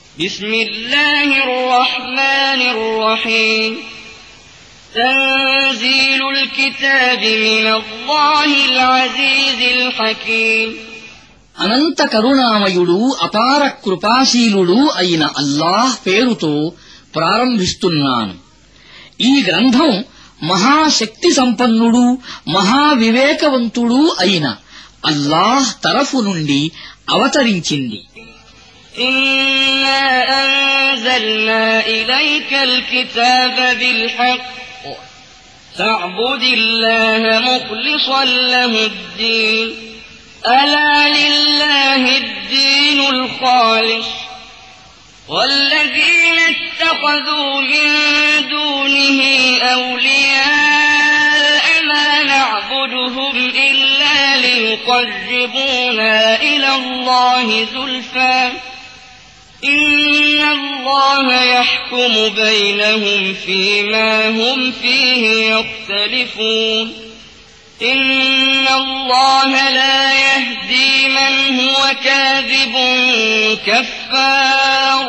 بسم الله الرحمن الرحيم تنزيل الكتاب من الله العزيز الحكيم అనంత కరుణామయుడు అపార కృపాశీలుడు అయిన అల్లాహ్ పేరుతో ప్రారంభిస్తున్నాను. ఈ గ్రంథం మహాశక్తి సంపన్నుడు మహావివేకవంతుడు అయిన అల్లాహ్ తరఫు నుండి అవతరించింది. إنا أنزلنا إليك الكتاب بالحق فاعبد الله مخلصا له الدين ألا لله الدين الخالص والذين اتخذوا من دونه أولياء ما نعبدهم إلا ليقربونا إلى الله زلفى إن الله يحكم بينهم فيما هم فيه يختلفون إن الله لا يهدي من هو كاذب كفار.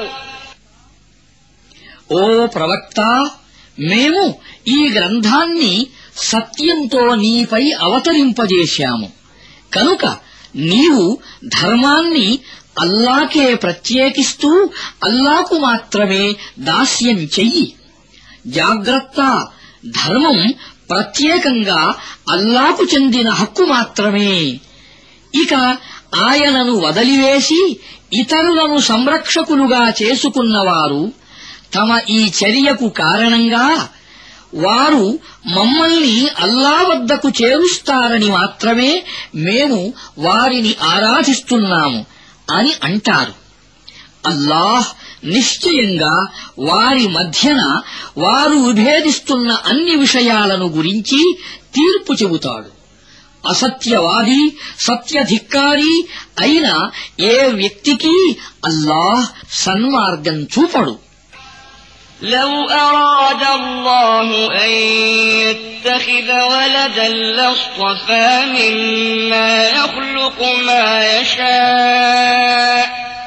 ఓ ప్రవక్త, మేము ఈ గ్రంథాన్ని సత్యంతో నీపై అవతరింపజేశాము. కనుక నీవు ధర్మాన్ని అల్లాకే ప్రత్యేకిస్తూ అల్లాకు మాత్రమే దాస్యం చెయ్యి. జాగ్రత్త, ధర్మం ప్రత్యేకంగా అల్లాకు చెందిన హక్కు మాత్రమే. ఇక ఆయనను వదిలివేసి ఇతరులను సంరక్షకులుగా చేసుకున్నవారు తమ ఈ చర్యకు కారణంగా వారు మమ్మల్ని అల్లా వద్దకు చేరుస్తారని మాత్రమే మేము వారిని ఆరాధిస్తున్నాము అని అంటారు. అల్లాహ్ నిశ్చయంగా వారి మధ్యన వారు విభేదిస్తున్న అన్ని విషయాలను గురించి తీర్పు చెబుతాడు. అసత్యవాది సత్యధిక్కారి అయిన ఏ వ్యక్తికి అల్లాహ్ సన్మార్గం చూపడు. لو أراد الله أن يتخذ ولدا لاصطفى مما يخلق ما يشاء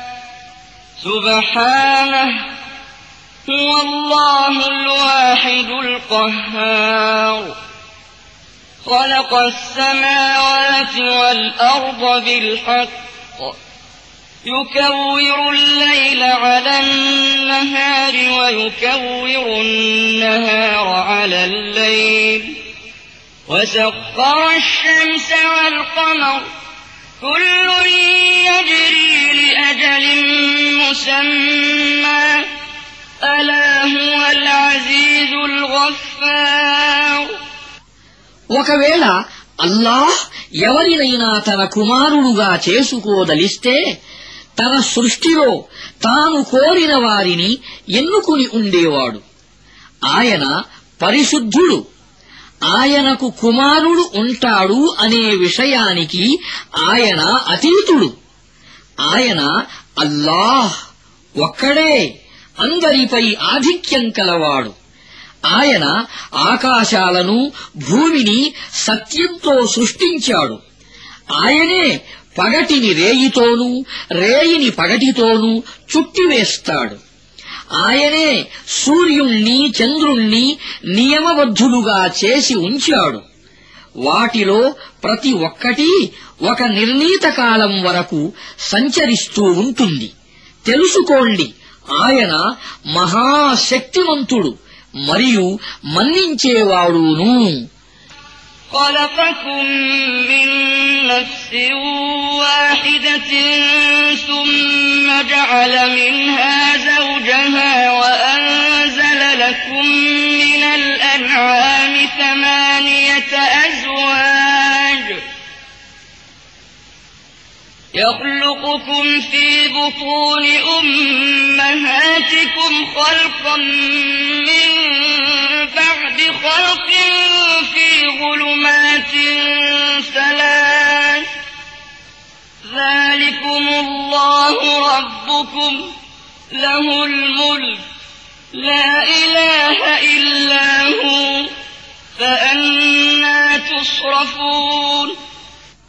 سبحانه هو الله الواحد القهار خلق السماوات والأرض بالحق يكور الليل على النهار ويكور النهار على الليل وسخر الشمس والقمر كل يجري لأجل مسمى ألا هو العزيز الغفار. ఒకవేళ అల్లాహ్ ఎవరినైనా తన కుమారుడుగా చేసుకోదలిస్తే తన సృష్టిలో తాను కోరిన వారిని ఎన్నుకుని ఉండేవాడు. ఆయన పరిశుద్ధుడు. ఆయనకు కుమారుడు ఉంటాడు అనే విషయానికి ఆయన అతీతుడు. ఆయన అల్లాహ్ ఒక్కడే, అందరిపై ఆధిక్యం కలవాడు. ఆయన ఆకాశాలను భూమిని సత్యంతో సృష్టించాడు. ఆయనే పగటిని రేయితోనూ రేయిని పగటితోనూ చుట్టివేస్తాడు. ఆయనే సూర్యుణ్ణి చంద్రుణ్ణి నియమబద్ధులుగా చేసి ఉంచాడు. వాటిలో ప్రతి ఒక్కటి ఒక నిర్ణీత కాలం వరకు సంచరిస్తూ ఉంటుంది. తెలుసుకోండి, ఆయన మహాశక్తిమంతుడు మరియు మన్నించేవాడును. خلقكم من نفس واحدة ثم جعل منها زوجها وأنزل لكم من الأنعام 8 أزواج يخلقكم في بطون أمهاتكم خلقا من بعد خلق في ظلمات 3 ذلكم الله ربكم له الملك لا إله إلا هو فأنا تصرفون.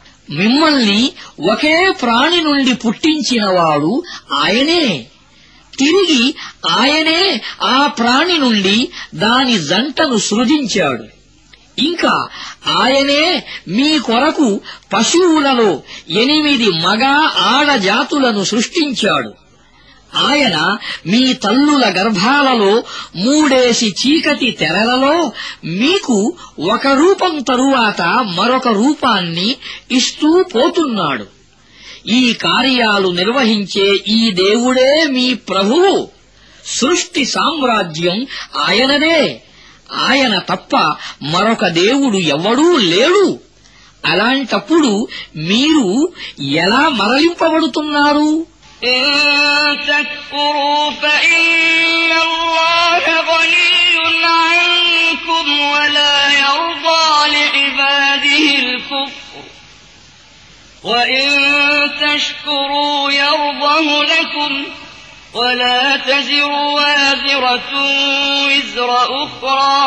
మిమ్మల్ని ఒకే ప్రాణి నుండి పుట్టించినవాడు ఆయనే. తిరిగి ఆయనే ఆ ప్రాణి నుండి దాని జంటను సృజించాడు. ఇంకా ఆయనే మీ కొరకు పశువులలో 8 మగ ఆడ జాతులను సృష్టించాడు. ఆయన మీ తల్లుల గర్భాలలో 3 చీకటి తెరలలో మీకు ఒక రూపం తరువాత మరొక రూపాన్ని ఇస్తూ పోతున్నాడు. ఈ కార్యాలు నిర్వహించే ఈ దేవుడే మీ ప్రభువు. సృష్టి సామ్రాజ్యం ఆయనదే. ఆయన తప్ప మరొక దేవుడు ఎవ్వడూ లేడు. అలాంటప్పుడు మీరు ఎలా మరలింపబడుతున్నారు? إن تكفروا فإن الله غني عنكم ولا يرضى لعباده الكفر وإن تشكروا يرضه لكم ولا تزر وازرة وزر أخرى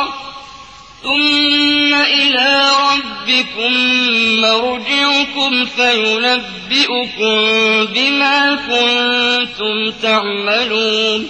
ثم إلى ربكم مرجعكم فينبئكم بما كنتم تعملون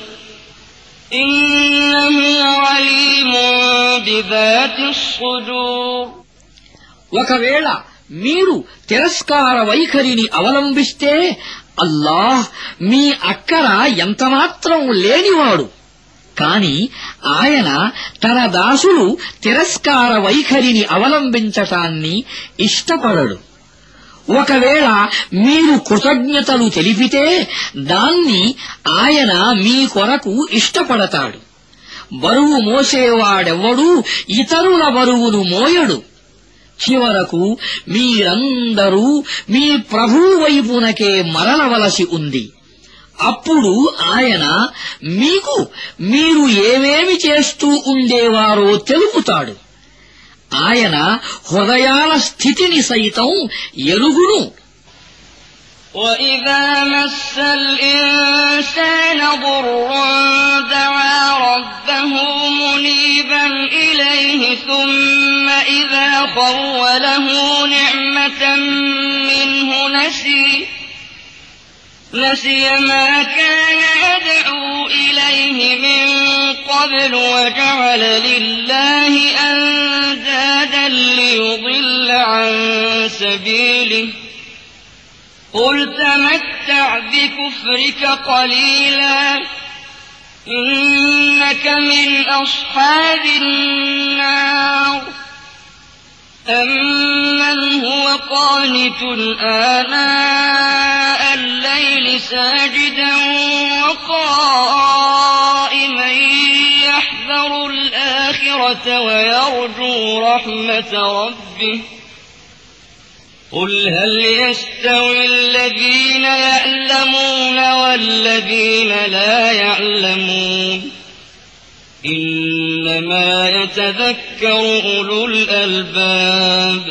إنه عليم بذات الصدور. ఒకవేళ మీరు తిరస్కార వైఖరిని అవలంబిస్తే అల్లాహ్ మీ అక్కర ఎంతమాత్రం లేనివాడు. కాని ఆయన తన దాసులు తిరస్కార వైఖరిని అవలంబించటాన్ని ఇష్టపడడు. ఒకవేళ మీరు కృతజ్ఞతలు తెలిపితే దాన్ని ఆయన మీ కొరకు ఇష్టపడతాడు. బరువు మోసేవాడెవ్వడూ ఇతరుల బరువును మోయడు. చివరకు మీరందరూ మీ ప్రభువు వైపునకే మరలవలసి ఉంది. అప్పుడు ఆయన మీకు మీరు ఏమేమి చేస్తూ ఉండేవారో తెలుపుతాడు. ఆయన హృదయాల స్థితిని సైతం ఎరుగును. وَإِذَا مَسَّ الْإِنسَانَ ضُرٌّ دَعَا رَبَّهُ مُنِيبًا إِلَيْهِ ثُمَّ إِذَا خَوَّلَهُ نِعْمَةً مِّنْهُ نسي ما كان يدعو إليه من قبل وجعل لله أندادا ليضل عن سبيله قل تمتع بكفرك قليلا إنك من أصحاب النار أَمَّنْ هُوَ قَانِتٌ آنَاءَ اللَّيْلِ سَاجِدًا وَقَائِمًا يَحْذَرُ الْآخِرَةَ وَيَرْجُو رَحْمَةَ رَبِّهِ قُلْ هَلْ يَسْتَوِي الَّذِينَ يَعْلَمُونَ وَالَّذِينَ لَا يَعْلَمُونَ إِنَّمَا يَتَذَكَّرُ أُولُو الْأَلْبَابِ.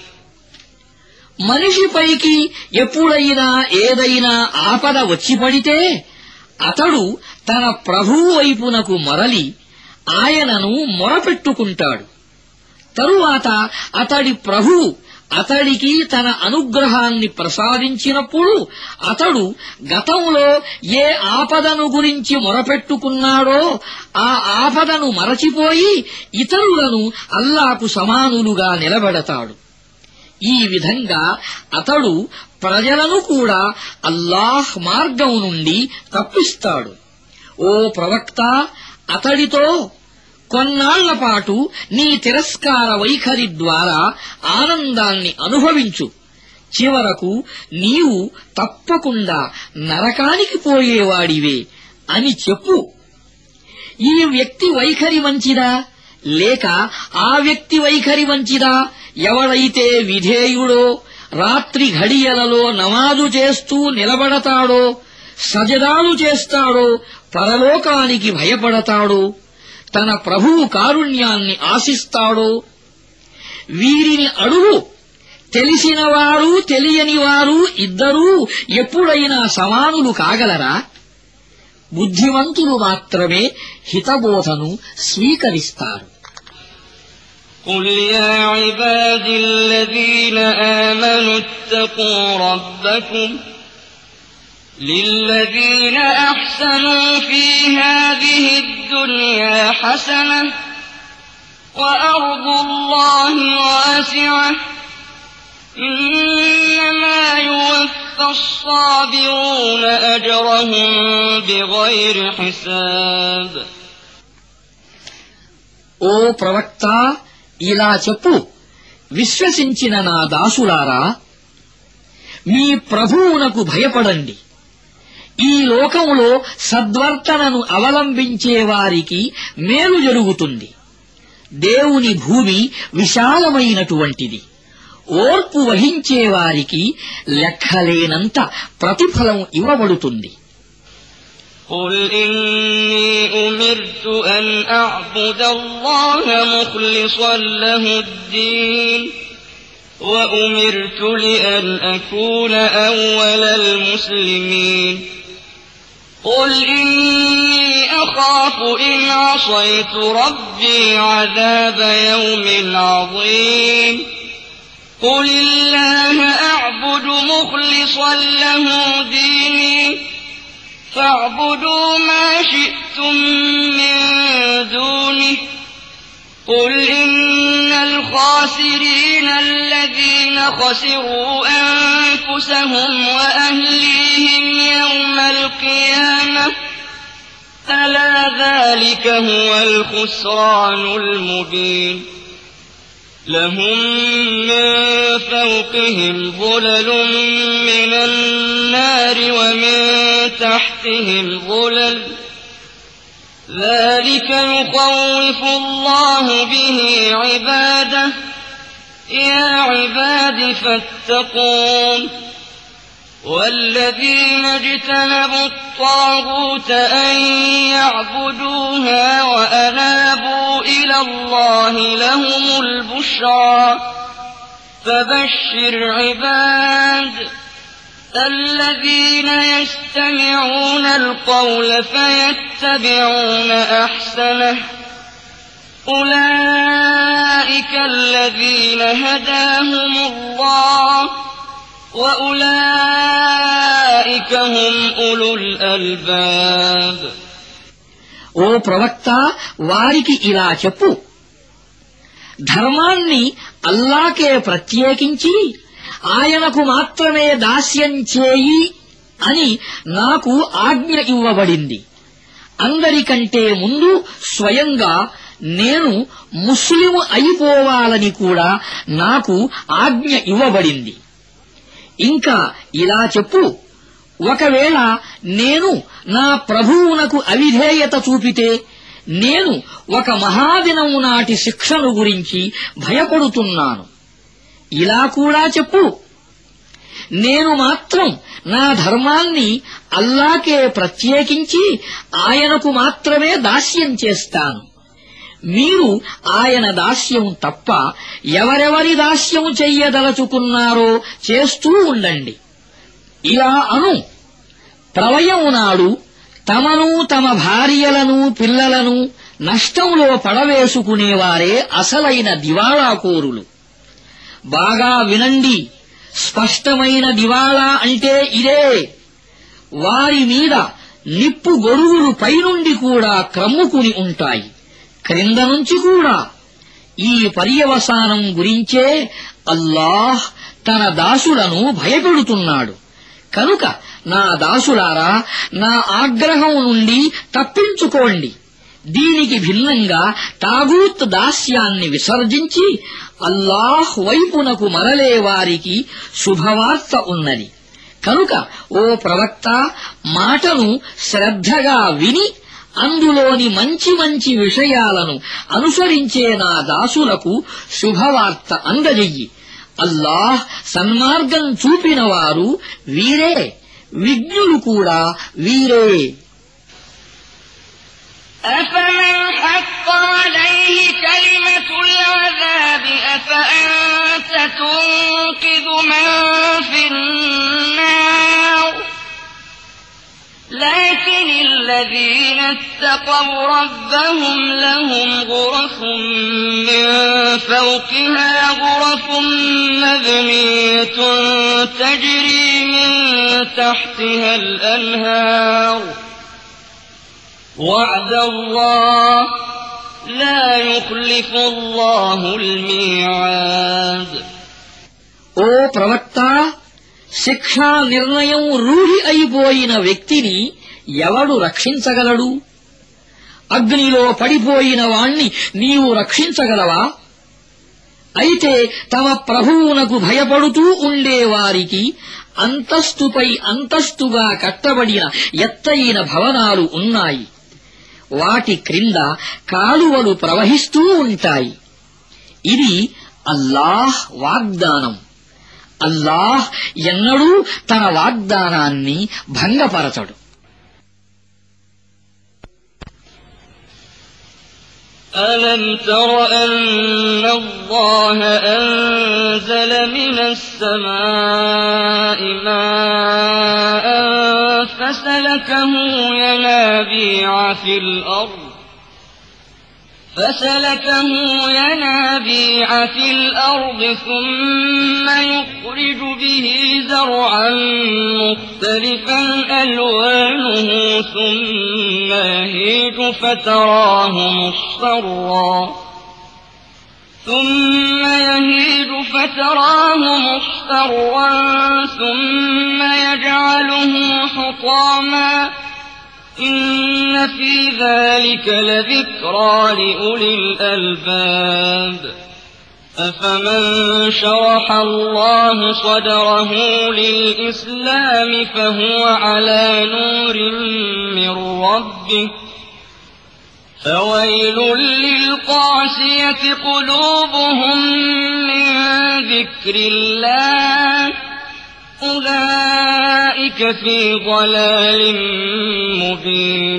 మనిషిపైకి ఎప్పుడైనా ఏదైనా ఆపద వచ్చిపడితే అతడు తన ప్రభువు వైపునకు మరలి ఆయనను మొరపెట్టుకుంటాడు. తరువాత అతడి ప్రభువు అతడికి తన అనుగ్రహాన్ని ప్రసాదించినప్పుడు అతడు గతంలో ఏ ఆపదను గురించి మొరపెట్టుకున్నాడో ఆ ఆపదను మరచిపోయి ఇతరులను అల్లాకు సమానులుగా నిలబెడతాడు. ఈ విధంగా అతడు ప్రజలను కూడా అల్లాహ్ మార్గం నుండి తప్పిస్తాడు. ఓ ప్రవక్త, అతడితో కొన్నాళ్లపాటు నీ తిరస్కార వైఖరి ద్వారా ఆనందాన్ని అనుభవించు. చివరకు నీవు తప్పకుండా నరకానికి పోయేవాడివే అని చెప్పు. ఈ వ్యక్తి వైఖరి మంచిదా లేక ఆ వ్యక్తి వైఖరి మంచిదా? ఎవడైతే విధేయుడో, రాత్రి ఘడియలలో నమాజు చేస్తూ నిలబడతాడో, సజదాలు చేస్తాడో, పరలోకానికి భయపడతాడో, తన ప్రభువు కారుణ్యాన్ని ఆశిస్తాడో, వీరిని అడుగు. తెలిసినవారు తెలియనివారు ఇద్దరూ ఎప్పుడైనా సమానులు కాగలరా? బుద్ధిమంతులు మాత్రమే హితబోధను స్వీకరిస్తారు. قُلْ يَا عِبَادِي الَّذِينَ آمَنُوا اتَّقُوا رَبَّكُمْ للذين أحسنوا في هذه الدنيا حسنة وأرض الله واسعة إنما يوفى الصابرون أجرهم بغير حساب. ఓ ప్రవక్త, ఇలా చెప్పు, విశ్వసించిన నా దాసులారా, మీ ప్రభువునకు భయపడండి. ఈ లోకంలో సద్వర్తనను అవలంబించే వారికి మేలు జరుగుతుంది. దేవుని భూమి విశాలమైనటువంటిది. ఓర్పు వహించే వారికి లెక్కలేనంత ప్రతిఫలం ఇవ్వబడుతుంది. قل إني أمرت أن أعبد الله مخلصا له الدين وأمرت لأن أكون أول المسلمين. قل إني أخاف إن عصيت ربي عذاب يوم عظيم. قل الله أعبد مخلصا له ديني فاعبدوا ما شئتم من دونه. قل إن الخاسرين الذين خسروا أنفسهم وأهليهم يوم القيامة ألا ذلك هو الخسران المبين. لهم من فوقهم ظلل من النار ومن تحتهم ظلل ذلك يخوف الله به عباده يا عباد فاتقون. والذين اجتنبوا الطاغوت أن يعبدوها وأنابوا إلى الله لهم البشرى. فبشر عباد الذين يستمعون القول فيتبعون أحسنه أولئك الذين هداهم الله وأولئك هم أولو الألباب. ఓ ప్రవక్త, వారికి ఇలా చెప్పు, ధర్మాన్ని అల్లాకే ప్రత్యేకించి ఆయనకు మాత్రమే దాస్యం చేయి అని నాకు ఆజ్ఞ ఇవ్వబడింది. అందరికంటే ముందు స్వయంగా నేను ముస్లిం అయిపోవాలని కూడా నాకు ఆజ్ఞ ఇవ్వబడింది. ఇంకా ఇలా చెప్పు, ఒకవేళ నేను నా ప్రభువునకు అవిధేయత చూపితే నేను ఒక మహాదినం నాటి శిక్షను గురించి భయపడుతున్నాను. ఇలా కూడా చెప్పు, నేను మాత్రం నా ధర్మాన్ని అల్లాకే ప్రత్యేకించి ఆయనకు మాత్రమే దాస్యం చేస్తాను. మీరు ఆయన దాస్యం తప్ప ఎవరెవరి దాస్యం చెయ్యదలుచుకున్నారో చేస్తూ ఉండండి. ఇలా అను, ప్రళయం నాడు తమను తమ భార్యలను పిల్లలను నష్టంలో పడవేసుకునేవారే అసలైన దివాళాకోరులు. బాగా వినండి, స్పష్టమైన దివాళా అంటే ఇదే. వారి మీద నిప్పు గొడుగులు పైనుండి కూడా క్రమ్ముకుని ఉంటాయి, క్రింద నుంచి కూడా. ఈ పర్యవసానం గురించే అల్లాహ్ తన దాసులను భయపెడుతున్నాడు. కనుక నా దాసులారా, నా ఆగ్రహం నుండి తప్పించుకోండి. దీనికి భిన్నంగా తాగూత్ దాస్యాన్ని విసర్జించి అల్లాహ్ వైపునకు మరలే వారికి శుభవార్త ఉన్నది. కనుక ఓ ప్రవక్త, మాటను శ్రద్ధగా విని అందులోని మంచి మంచి విషయాలను అనుసరించే నా దాసులకు శుభవార్త అందజెయ్యి. అల్లాహ్ సన్మార్గం చూపిన వారు వీరే, విజ్ఞులు కూడా వీరే. أفمن حق عليه كلمة العذاب أفأنت تنقذ من في النار لكن الذين اتقوا ربهم لهم غرف من فوقها غرف مبنية تجري من تحتها الأنهار وعد الله لا يخلف الله الميعاد. ఓ ప్రవక్త, శిక్షా నిర్ణయం రూఢి అయిపోయిన వ్యక్తిని ఎవడు రక్షించగలడు? అగ్నిలో పడిపోయిన వాణ్ణి నీవు రక్షించగలవా? అయితే తమ ప్రభువునకు భయపడుతూ ఉండేవారికి అంతస్తుపై అంతస్తుగా కట్టబడిన ఎత్తైన భవనాలు ఉన్నాయి. వాటి క్రింద కాలువలు ప్రవహిస్తూ ఉంటాయి. ఇది అల్లాహ్ వాగ్దానం. అల్లాహ్ ఎన్నడూ తన వాగ్దానాన్ని భంగపరచడు. ألم تر أن الله أنزل من السماء ماء فسلكه ينابيع في الأرض ثم يخرج به زرعا مختلفا ألوانه ثم يهيج فتراه مصفرا ثم يجعله حطاما إن في ذلك لذكرى لأولي الألباب. أفمن شرح الله صدره للإسلام فهو على نور من ربه فويل للقاسية قلوبهم من ذكر الله أولئك في ضلال مبين.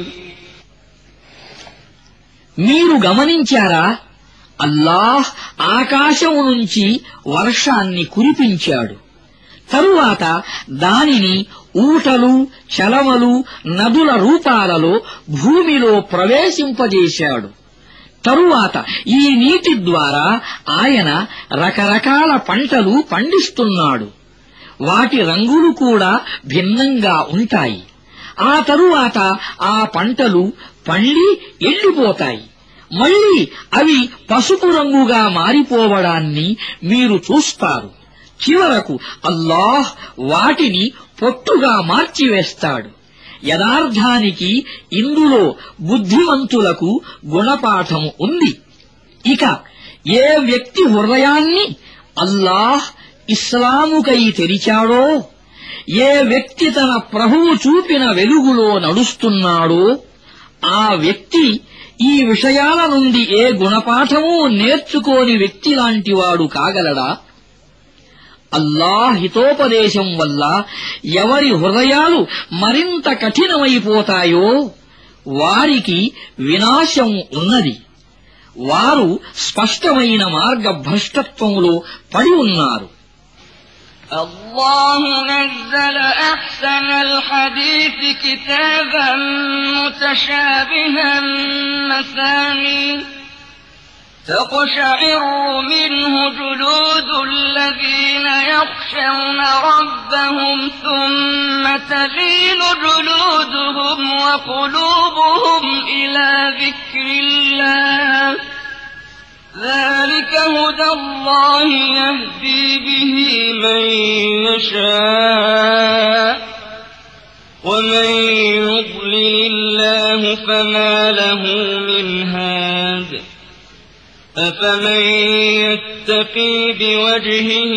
మీరు గమనించారా? అల్లాహ్ ఆకాశము నుంచి వర్షాన్ని కురిపించాడు. తరువాత దానిని ఊటలు, చలమలు, నదుల రూపాలలో భూమిలో ప్రవేశింపజేశాడు. తరువాత ఈ నీటి ద్వారా ఆయన రకరకాల పంటలు పండిస్తున్నాడు. వాటి రంగులు కూడా భిన్నంగా ఉంటాయి. ఆ తరువాత ఆ పంటలు పండి ఎండిపోతాయి. మళ్లీ అవి పసుపు రంగుగా మారిపోవడాన్ని మీరు చూస్తారు. చివరకు అల్లాహ్ వాటిని పొట్టుగా మార్చివేస్తాడు. యథార్థానికి ఇందులో బుద్ధిమంతులకు గుణపాఠము ఉంది. ఇక ఏ వ్యక్తి హృదయాన్ని అల్లాహ్ ఇస్లాముకై తెరిచాడో, ఏ వ్యక్తి తన ప్రభువు చూపిన వెలుగులో నడుస్తున్నాడో, ఆ వ్యక్తి ఈ విషయాల నుండి ఏ గుణపాఠమూ నేర్చుకోని వ్యక్తిలాంటివాడు కాగలడా? అల్లాహ్ హితోపదేశం వల్ల ఎవరి హృదయాలు మరింత కఠినమైపోతాయో వారికి వినాశం ఉన్నది. వారు స్పష్టమైన మార్గభ్రష్టత్వంలో పడి ఉన్నారు. الله نزل أحسن الحديث كتابا متشابها مثاني تقشعر منه جلود الذين يخشون ربهم ثم تلين جلودهم وقلوبهم إلى ذكر الله ذلك هدى الله يهدي به من يشاء ومن يضلل الله فما له من هاد أفمن يتقي بوجهه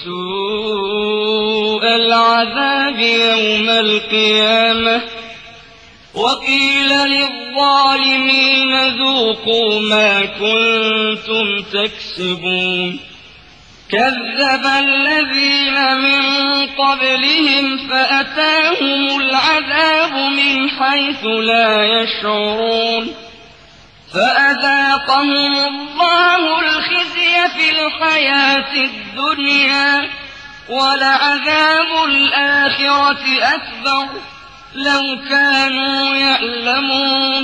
سوء العذاب يوم القيامة وقيل للظالمين ذوقوا ما كنتم تكسبون كذب الذين من قبلهم فأتاهم العذاب من حيث لا يشعرون فأذاقهم الله الخزي في الحياة الدنيا ولعذاب الآخرة أكبر لو كانوا يعلمون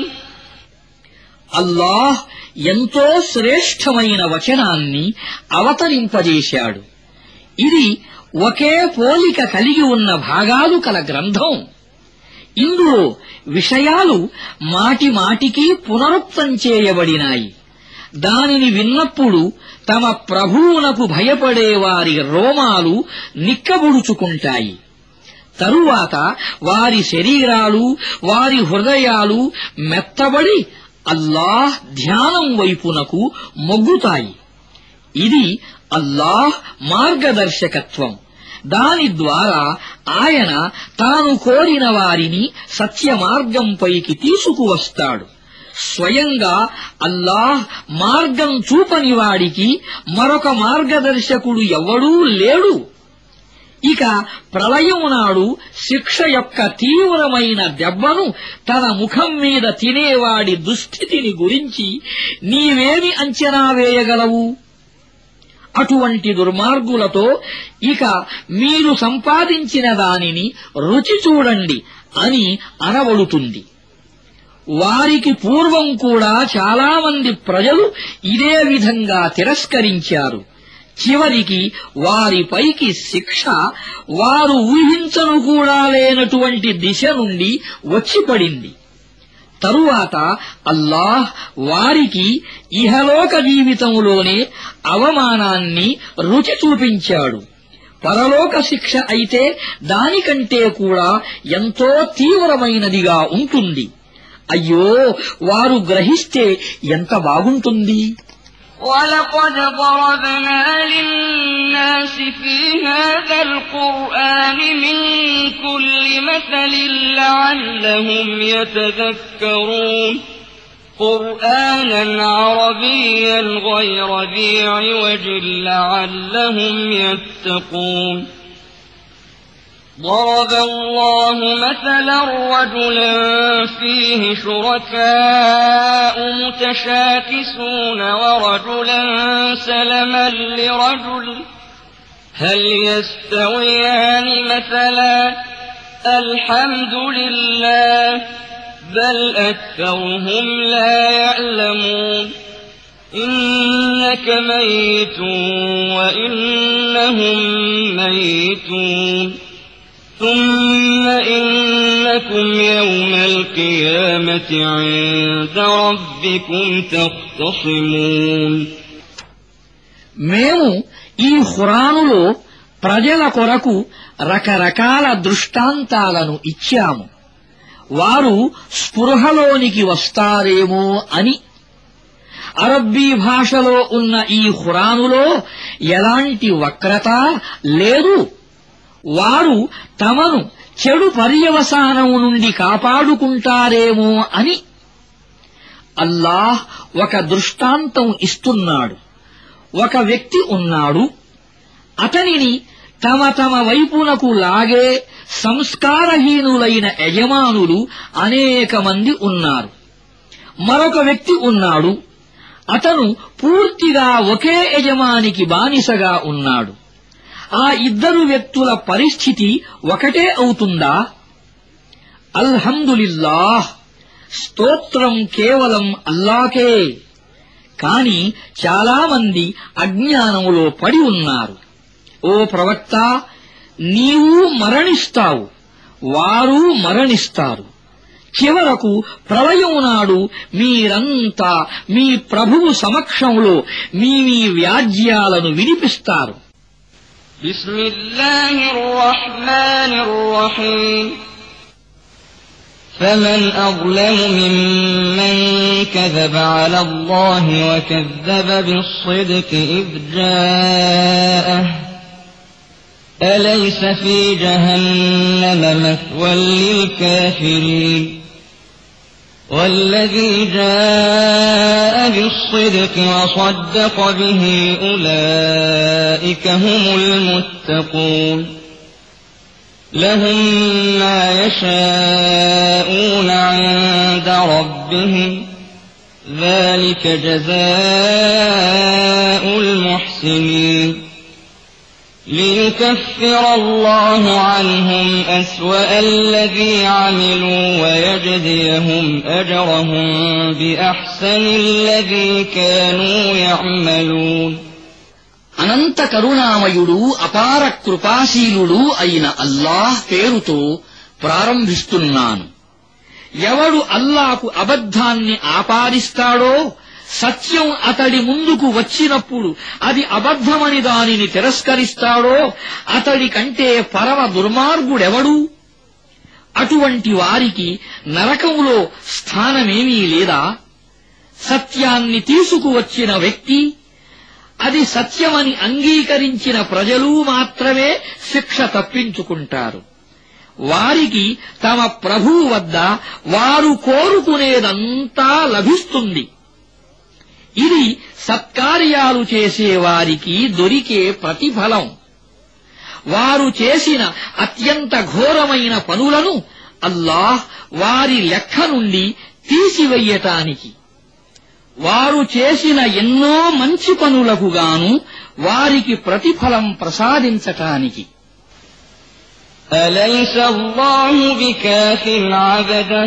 అల్లాహ్ ఎంతో శ్రేష్టమైన వచనాన్ని అవతరింపజేశాడు. ఇది ఒకే పోలిక కలిగి ఉన్న భాగాలు కల గ్రంథం. ఇందులో విషయాలు మాటిమాటికి పునరుక్తం చేయబడినాయి. దానిని విన్నప్పుడు తమ ప్రభువునకు భయపడే వారి రోమాలు నిక్కబొడుచుకుంటాయి. తరువాత వారి శరీరాలు, వారి హృదయాలు మెత్తబడి అల్లాహ్ ధ్యానం వైపునకు మొగ్గుతాయి. ఇది అల్లాహ్ మార్గదర్శకత్వం. దాని ద్వారా ఆయన తాను కోరిన వారిని సత్యమార్గంపైకి తీసుకువస్తాడు. స్వయంగా అల్లాహ్ మార్గం చూపని వాడికి మరొక మార్గదర్శకుడు ఎవడూ లేడు. ఇక ప్రళయం నాడు శిక్ష యొక్క తీవ్రమైన దెబ్బను తన ముఖం మీద తినేవాడి దుస్థితిని గురించి నీవేమి అంచనా వేయగలవు? అటువంటి దుర్మార్గులతో ఇక మీరు సంపాదించిన దానిని రుచి చూడండి అని అనబడుతుంది. వారికి పూర్వం కూడా చాలామంది ప్రజలు ఇదే విధంగా తిరస్కరించారు. చివరికి వారిపైకి శిక్ష వారు ఊహించను కూడా లేనటువంటి దిశ నుండి వచ్చిపడింది. తరువాత అల్లాహ్ వారికి ఇహలోక జీవితంలోనే అవమానాన్ని రుచి చూపించాడు. పరలోక శిక్ష అయితే దానికంటే కూడా ఎంతో తీవ్రమైనదిగా ఉంటుంది. అయ్యో, వారు గ్రహిస్తే ఎంత బాగుంటుంది. ولقد ضربنا للناس في هذا القرآن من كل مثل لعلهم يتذكرون قرآنا عربيا غير ذي عوج لعلهم يتقون ضرب الله مثلا رجلا فيه شركاء متشاكسون ورجلا سلما لرجل هل يستويان مثلا الحمد لله بل أكثرهم لا يعلمون إنك ميت وإنهم ميتون ثم إنكم يوم القيامة عند ربكم تختصمون మేము ఈ ఖురానులో ప్రజల కొరకు రకరకాల దృష్టాంతాలను ఇచ్చాము. వారు స్పృహలోనికి వస్తారేమో అని. అరబ్బీ భాషలో ఉన్న ఈ ఖురానులో ఎలాంటి వక్రత లేదు. వారు తమను చెడు పర్యవసానం నుండి కాపాడుకుంటారేమో అని. అల్లాహ్ ఒక దృష్టాంతం ఇస్తున్నాడు. ఒక వ్యక్తి ఉన్నాడు. అతనిని తమ వైపునకు లాగే సంస్కారహీనులైన యజమానులు అనేక మంది ఉన్నారు. మరొక వ్యక్తి ఉన్నాడు. అతను పూర్తిగా ఒకే యజమానికి బానిసగా ఉన్నాడు. ఆ ఇద్దరు వ్యక్తుల పరిస్థితి ఒకటే అవుతుందా? అల్హమ్దులిల్లాహ్, స్తోత్రం కేవలం అల్లాకే. కాని చాలామంది అజ్ఞానంలో పడి ఉన్నారు. ఓ ప్రవక్త, నీవు మరణిస్తావు, వారు మరణిస్తారు. చివరకు ప్రళయం నాడు మీరంతా మీ ప్రభువు సమక్షంలో మీ వ్యాజ్యాలను వినిపిస్తారు. بسم الله الرحمن الرحيم فمن أظلم ممن كذب على الله وكذب بالصدق إذ جاءه أليس في جهنم مثوى للكافرين والذي جاء بالصدق وصدق به أولئك هم المتقون لهم ما يشاءون عند ربهم ذلك جزاء المحسنين ليكفر الله عنهم أسوأ الذي عملوا ويجزيهم أجرهم بأحسن الذي كانوا يعملون. అనంత కరుణామయుడు అపార కృపాశీలుడు అయిన అల్లాహ్ పేరుతో ప్రారంభిస్తున్నాను. ఎవడు అల్లాహకు అబద్ధాన్ని ఆపాదిస్తాడో, సత్యం అతడి ముందుకు వచ్చినప్పుడు అది అబద్ధమని దానిని తిరస్కరిస్తాడో అతడి కంటే పరమ దుర్మార్గుడెవడు? అటువంటి వారికి నరకములో స్థానమేమీ లేదా? సత్యాన్ని తీసుకువచ్చిన వ్యక్తి, అది సత్యమని అంగీకరించిన ప్రజలు మాత్రమే శిక్ష తప్పించుకుంటారు. వారికి తమ ప్రభువు వద్ద వారు కోరుకునేదంతా లభిస్తుంది. ఇది సత్కార్యాలు చేసేవారికి దొరికే ప్రతిఫలం. వారు చేసిన అత్యంత ఘోరమైన పనులను అల్లాహ్ వారి లెక్క నుండి తీసివెయ్యటానికి, వారు చేసిన ఎన్నో మంచి పనులకు గాను వారికి ప్రతిఫలం ప్రసాదించటానికి. أليس الله بكاف عبده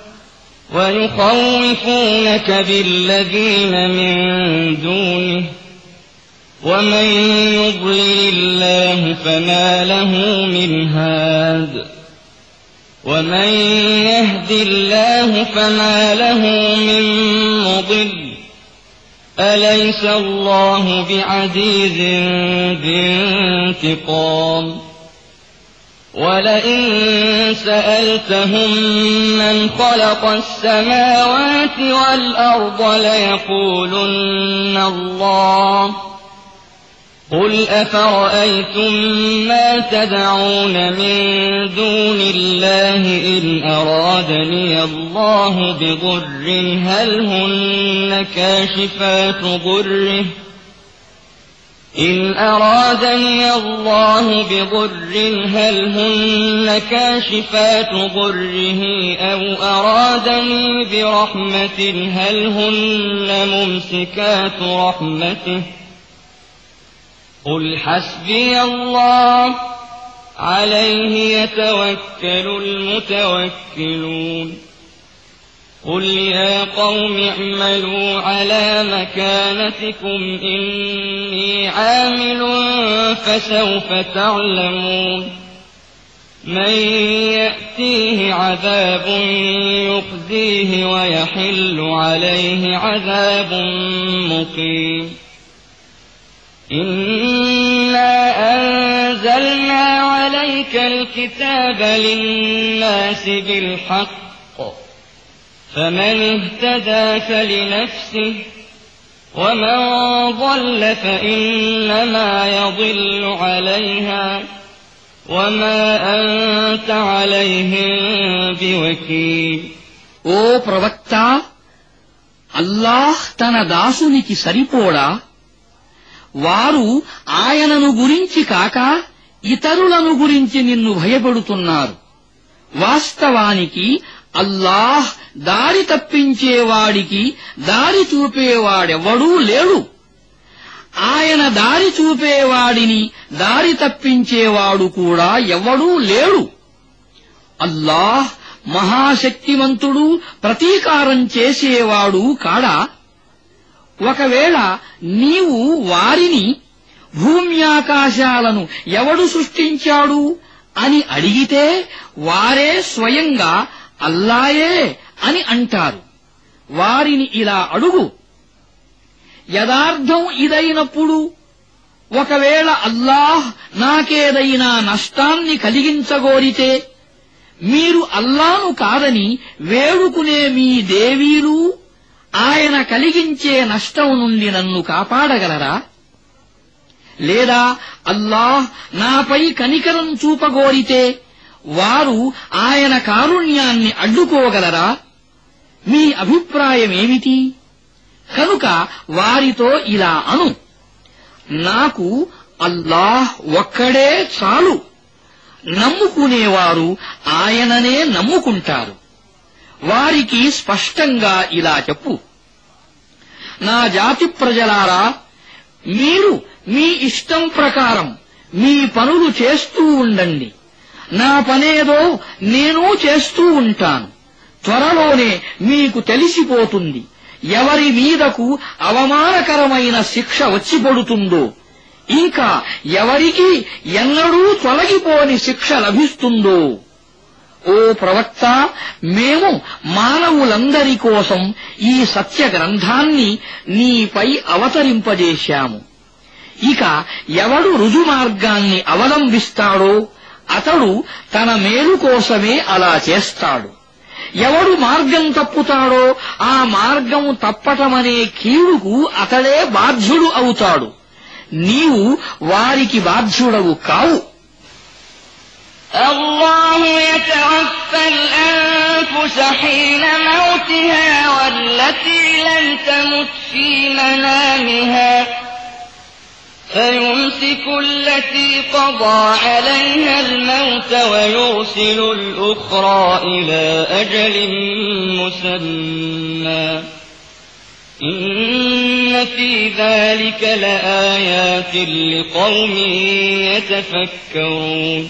ويخوفونك بالذين من دونه ومن يضلل الله فما له من هاد ومن يهد الله فما له من مضل أليس الله بعزيز ذي انتقام ولئن سألتهم من خلق السماوات والأرض ليقولن الله قل أفرأيتم ما تدعون من دون الله إن أرادني الله بضر هل هن كاشفات ضره إن أرادني الله بضر هل هن كاشفات ضره أو أرادني برحمة هل هن ممسكات رحمته قل حسبي الله عليه يتوكل المتوكلون قل يا قوم اعملوا على مكانتكم إني عامل فسوف تعلمون من يأتيه عذاب يخزيه ويحل عليه عذاب مقيم إنا أنزلنا عليك الكتاب للناس بالحق فمن اهتدى فلنفسه ومن ضل فإنما يضل عليها وما أنت عليهم بوكيل. ఓ ప్రవక్త, అల్లాహ్ తన దాసునికి సరిపోడా? వారు ఆయనను గురించి కాక ఇతరులను గురించి నిన్ను భయపెడుతున్నారు. వాస్తవానికి అల్లాహ్ దారి తప్పించేవాడికి దారి చూపేవాడెవడూ లేడు. ఆయన దారి చూపేవాడిని దారి తప్పించేవాడు కూడా ఎవడూ లేడు. అల్లాహ్ మహాశక్తిమంతుడు, ప్రతీకారం చేసేవాడు కాడా? ఒకవేళ నీవు వారిని భూమ్యాకాశాలను ఎవడు సృష్టించాడు అని అడిగితే వారే స్వయంగా అల్లాయే అని అంటారు. వారిని ఇలా అడుగు, యదార్థం ఇదైనప్పుడు ఒకవేళ అల్లాహ్ నాకేదైనా నష్టాన్ని కలిగించగోరితే మీరు అల్లాను కాదని వేడుకునే మీ దేవీలు ఆయన కలిగించే నష్టం నుండి నన్ను కాపాడగలరా? లేదా అల్లాహ్ నాపై కనికరం చూపగోరితే వారు ఆయన కారుణ్యాన్ని అడ్డుకోగలరా? మీ అభిప్రాయమేమిటి? కనుక వారితో ఇలా అను, నాకు అల్లాహ్ ఒక్కడే చాలు. నమ్ముకునేవారు ఆయననే నమ్ముకుంటారు. వారికి స్పష్టంగా ఇలా చెప్పు, నా జాతి ప్రజలారా, మీరు మీ ఇష్టం ప్రకారం మీ పనులు చేస్తూ ఉండండి, నా పనేదో నేనూ చేస్తూ ఉంటాను. త్వరలోనే మీకు తెలిసిపోతుంది ఎవరి మీదకు అవమానకరమైన శిక్ష వచ్చి పడుతుందో, ఇంకా ఎవరికి ఎన్నడూ తొలగిపోని శిక్ష లభిస్తుందో. ఓ ప్రవక్త, మేము మానవులందరి కోసం ఈ సత్య గ్రంథాన్ని నీపై అవతరింపజేశాము. ఇక ఎవడు రుజుమార్గాన్ని అవలంబిస్తాడో అతడు తన మేలు కోసమే అలా చేస్తాడు. ఎవడు మార్గం తప్పుతాడో ఆ మార్గం తప్పటమనే కీడుకు అతడే బాధ్యుడు అవుతాడు. నీవు వారికి బాధ్యుడవు కావు. الله يتوفى الأنفس حين موتها والتي لم تمت في منامها فيمسك التي قضى عليها الموت ويرسل الأخرى إلى أجل مسمى إن في ذلك لآيات لقوم يتفكرون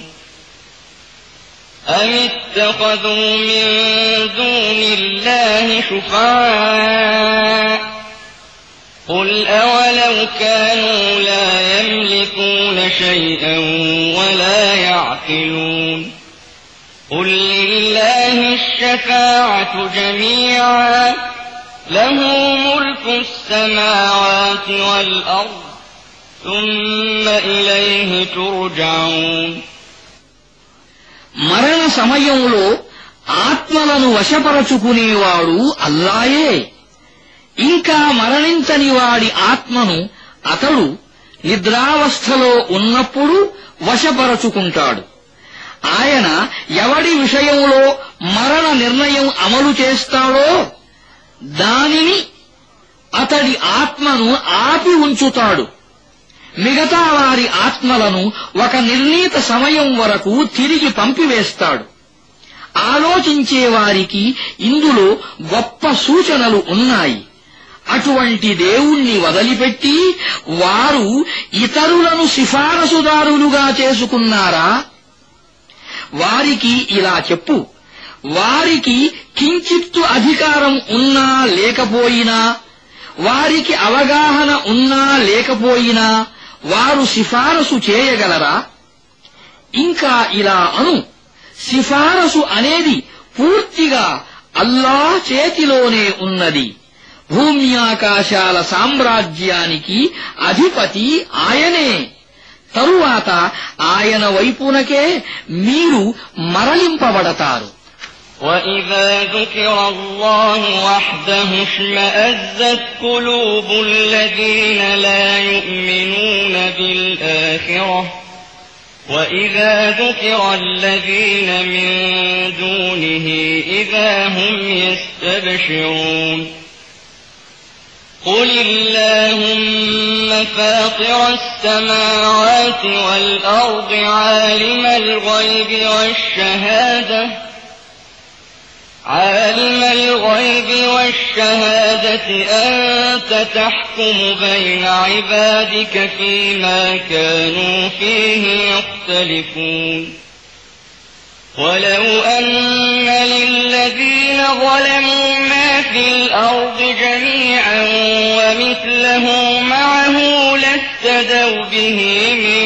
أم اتخذوا من دون الله شفعاء قل أولو كانوا لا يملكون شيئا ولا يعقلون قل لله الشفاعة جميعا له ملك السماوات والأرض ثم إليه ترجعون మరణ సమయంలో ఆత్మలను వశపరచుకునేవాడు అల్లాయే. ఇంకా మరణించని వాడి ఆత్మను అతడు నిద్రావస్థలో ఉన్నప్పుడు వశపరచుకుంటాడు. ఆయన ఎవడి విషయంలో మరణ నిర్ణయం అమలు చేస్తాడో దానిని అతడి ఆత్మను ఆపి ఉంచుతాడు. మిగతా వారి ఆత్మలను ఒక నిర్ణీత సమయం వరకు తిరిగి పంపివేస్తాడు. ఆలోచించేవారికి ఇందులో గొప్ప సూచనలు ఉన్నాయి. అటువంటి దేవుణ్ణి వదిలిపెట్టి వారు ఇతరులను సిఫారసుదారులుగా చేసుకున్నారా? వారికి ఇలా చెప్పు, వారికి కించిత్తు అధికారం ఉన్నా లేకపోయినా, వారికి అవగాహన ఉన్నా లేకపోయినా వారు సిఫారసు చేయగలరా? ఇంకా ఇలా అను, సిఫారసు అనేది పూర్తిగా అల్లాహ్ చేతిలోనే ఉన్నది. భూమ్యాకాశాల సామ్రాజ్యానికి అధిపతి ఆయనే. తరువాత ఆయన వైపునకే మీరు మరలింపబడతారు. وَإِذَا ذُكِرَ اللَّهُ وَحْدَهُ اشْمَأَزَّتْ قُلُوبُ الَّذِينَ لَا يُؤْمِنُونَ بِالْآخِرَةِ وَإِذَا ذُكِرَ الَّذِينَ مِن دُونِهِ إِذَا هُمْ يَسْتَبْشِرُونَ قُلِ اللَّهُمَّ فَاطِرَ السَّمَاوَاتِ وَالْأَرْضِ عَالِمَ الْغَيْبِ والشهادة أنت تحكم بين عبادك فيما كانوا فيه يختلفون ولو أن للذين ظلموا ما في الأرض جميعا ومثله معه لافتدوا به من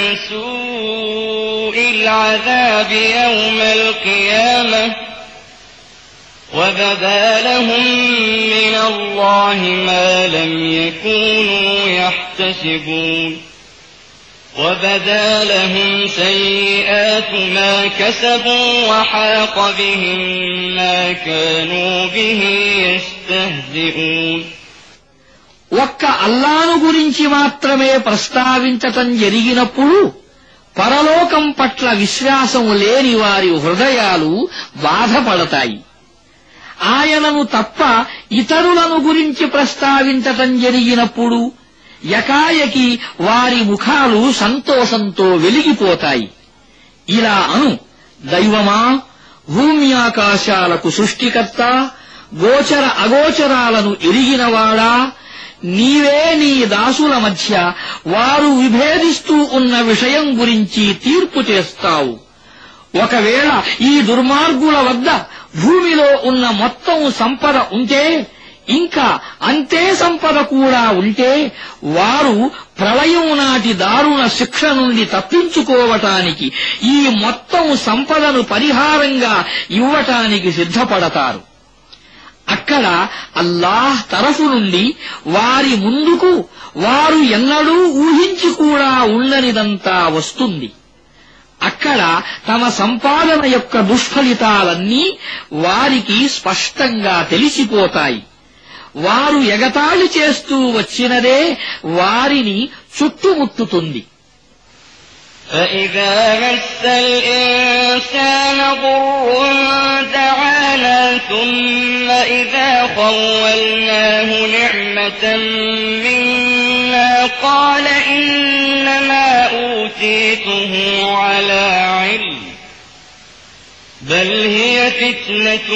سوء العذاب يوم القيامة وبدا لهم من الله ما لم يكونوا يحتسبون وبدا لهم سيئات ما كسبوا وحاق بهم ما كانوا به يستهزئون ఒక్క అల్లాను గురించి మాత్రమే ప్రస్తావించటం జరిగినప్పుడు పరలోకం పట్ల విశ్వాసం లేని వారి హృదయాలు బాధపడతాయి. ఆయనను తప్ప ఇతరులను గురించి ప్రస్తావించటం జరిగినప్పుడు యకాయకి వారి ముఖాలు సంతోషంతో వెలిగిపోతాయి. ఇలా అను, దైవమా, భూమ్యాకాశాలకు సృష్టికర్త, గోచర అగోచరాలను ఎరిగినవాడా, నీవే నీ దాసుల మధ్య వారు విభేదిస్తూ ఉన్న విషయం గురించి తీర్పు చేస్తావు. ఒకవేళ ఈ దుర్మార్గుల వద్ద భూమిలో ఉన్న మొత్తం సంపద ఉంటే, ఇంకా అంతే సంపద కూడా ఉంటే, వారు ప్రళయం నాటి దారుణ శిక్ష నుండి తప్పించుకోవటానికి ఈ మొత్తం సంపదను పరిహారంగా ఇవ్వటానికి సిద్ధపడతారు. అక్కడ అల్లాహ్ తరఫు నుండి వారి ముందుకు వారు ఎన్నడూ ఊహించి కూడా ఉండనిదంతా వస్తుంది. అక్కడ తమ సంపాదన యొక్క దుష్ఫలితాలన్నీ వారికి స్పష్టంగా తెలిసిపోతాయి. వారు ఎగతాళి చేస్తూ వచ్చినదే వారిని చుట్టుముట్టుతుంది. فإذا مس الإنسان ضر دعانا ثم إذا خولناه نعمة منا قال إنما أوتيته على علم بل هي فتنة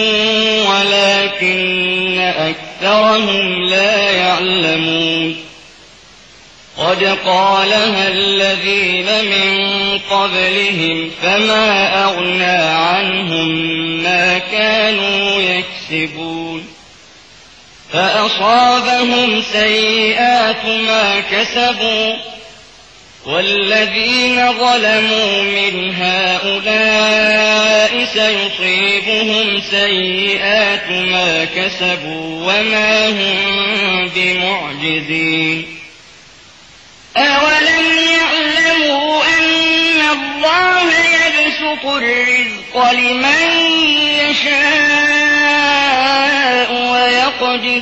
ولكن أكثرهم لا يعلمون قد قالها الذين من قبلهم فما أغنى عنهم ما كانوا يكسبون فأصابهم سيئات ما كسبوا والذين ظلموا من هؤلاء سيصيبهم سيئات ما كسبوا وما هم بمعجزين أولم يعلموا أن الله يبسط الرزق لمن يشاء ويقدر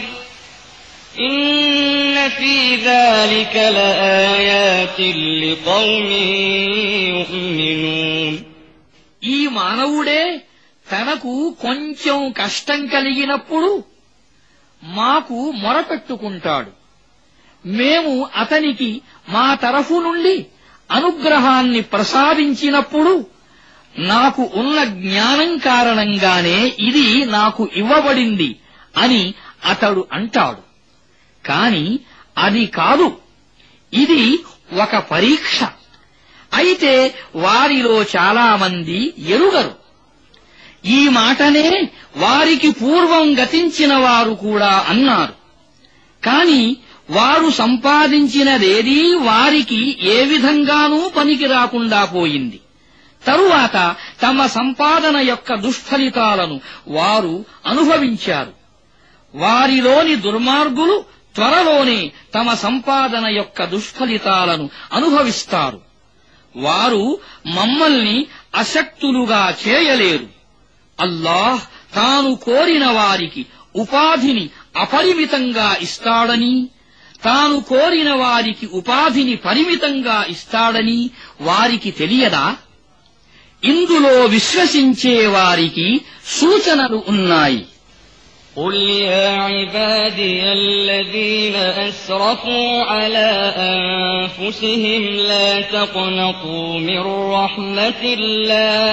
إن في ذلك لآيات لقوم يؤمنون ఈ మానవుడే తనకు కొంచెం కష్టం కలిగినప్పుడు మాకు మొరపెట్టుకుంటాడు. మేము అతనికి మా తరఫు నుండి అనుగ్రహాన్ని ప్రసాదించినప్పుడు నాకు ఉన్న జ్ఞానం కారణంగానే ఇది నాకు ఇవ్వబడింది అని అతడు అంటాడు. కాని అది కాదు, ఇది ఒక పరీక్ష. అయితే వారిలో చాలామంది ఎరుగరు. ఈ మాటనే వారికి పూర్వం గతించిన వారు కూడా అన్నారు. కాని వారు సంపాదించినదేదీ వారికి ఏ విధంగానూ పనికి రాకుండా పోయింది. తరువాత తమ సంపాదన యొక్క దుష్ఫలితాలను వారు అనుభవించారు. వారిలోని దుర్మార్గులు త్వరలోనే తమ సంపాదన యొక్క దుష్ఫలితాలను అనుభవిస్తారు. వారు మమ్మల్ని అశక్తులుగా చేయలేరు. అల్లాహ్ తాను కోరిన వారికి ఉపాధిని అపరిమితంగా ఇస్తాడని, తాను కోరిన వారికి ఉపాధిని పరిమితంగా ఇస్తాడని వారికి తెలియదా? ఇందులో విశ్వసించే వారికి సూచనలు ఉన్నాయి. قل يا عبادي الذين أسرفوا على أنفسهم لا تقنطوا من رحمة الله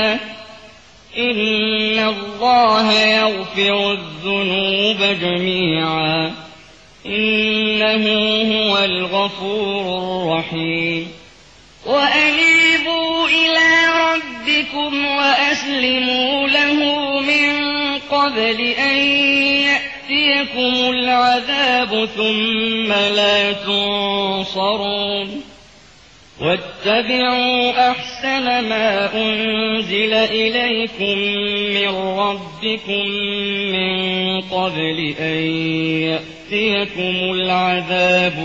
إن الله يغفر الذنوب جميعا إنه هو الغفور الرحيم وأنيبوا إلى ربكم وأسلموا له من قبل أن يأتيكم العذاب ثم لا تنصرون واتبعوا أحسن ما أنزل إليكم من ربكم من قبل أن يأتيكم العذاب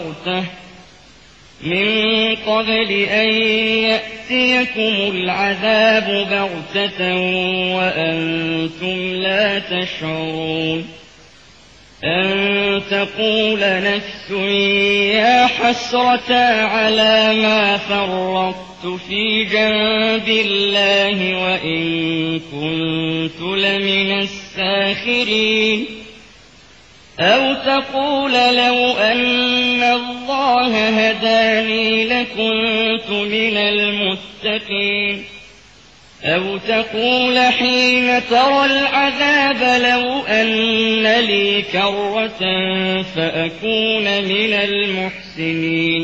بغتة وأنتم لا تشعرون أن تقول نفس يا حسرة على ما فرطت في جنب الله وإن كنت لمن الساخرين أو تقول لو أن الله هداني لكنت من المتقين أو تقول حين ترى العذاب لو أن لي كرة فأكون من المحسنين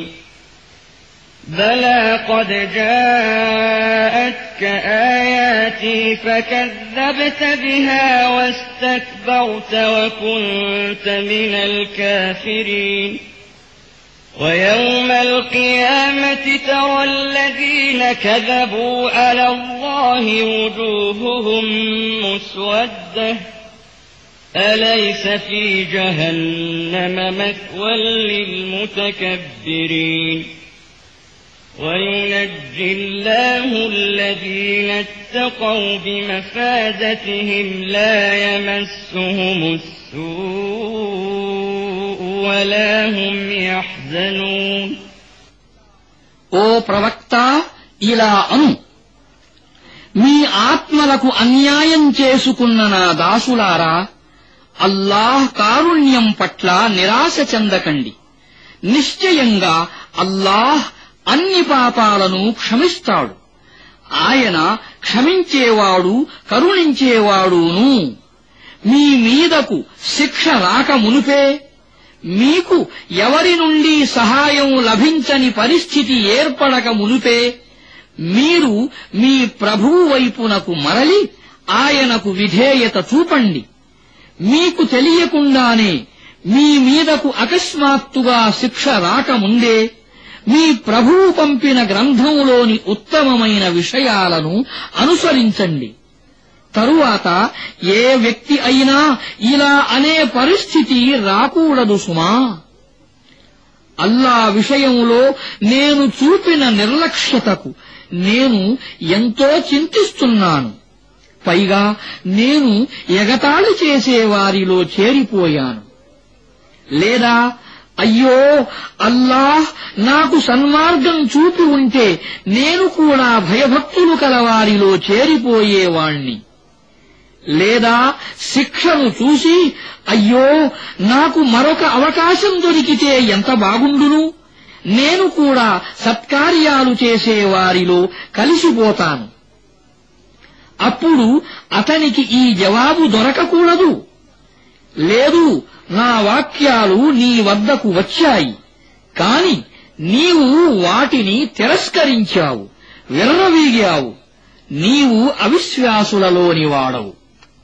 بلى قد جاءتك آياتي فكذبت بها واستكبرت وكنت من الكافرين ويوم القيامة ترى الذين كذبوا على الله وجوههم مسودة أليس في جهنم مثوى للمتكبرين وينجي الله الذين اتقوا بمفازتهم لا يمسهم السوء ولا هم يحزنون ఓ ప్రవక్త ఇలా అను మీ ఆత్మలకు అన్యాయం చేసుకున్న నా దాసులారా అల్లాహ్ కారుణ్యం పట్ల నిరాశ చెందకండి నిశ్చయంగా అల్లాహ్ అన్ని పాపాలను క్షమిస్తాడు ఆయన క్షమించేవాడు కరుణించేవాడును మీ మీదకు శిక్ష రాక మునుపే మీకు ఎవరి నుండి సహాయం లభించని పరిస్థితి ఏర్పడక మునుపే మీరు మీ ప్రభువు వైపునకు మరలి ఆయనకు విధేయత చూపండి మీకు తెలియకుండానే మీ మీదకు అకస్మాత్తుగా శిక్ష రాకముందే మీ ప్రభువు పంపిన గ్రంథంలోని ఉత్తమమైన విషయాలను అనుసరించండి తరువాత ఏ వ్యక్తి అయినా ఇలా అనే పరిస్థితి రాకూడదు సుమా అల్లా విషయంలో నేను చూపిన నిర్లక్ష్యతకు నేను ఎంతో చింతిస్తున్నాను పైగా నేను ఎగతాళి చేసేవారిలో చేరిపోయాను లేదా అయ్యో అల్లాహ్ నాకు సన్మార్గం చూపి ఉంటే నేను కూడా భయభక్తులు కలవారిలో చేరిపోయేవాణ్ణి లేదా శిక్షను చూసి అయ్యో నాకు మరొక అవకాశం దొరికితే ఎంత బాగుండును నేను కూడా సత్కార్యాలు చేసేవారిలో కలిసిపోతాను అప్పుడు అతనికి ఈ జవాబు దొరకకూడదు లేదు నా వాక్యాలు నీ వద్దకు వచ్చాయి కాని నీవు వాటిని తిరస్కరించావు విర్రవీగావు నీవు అవిశ్వాసులలోని వాడవు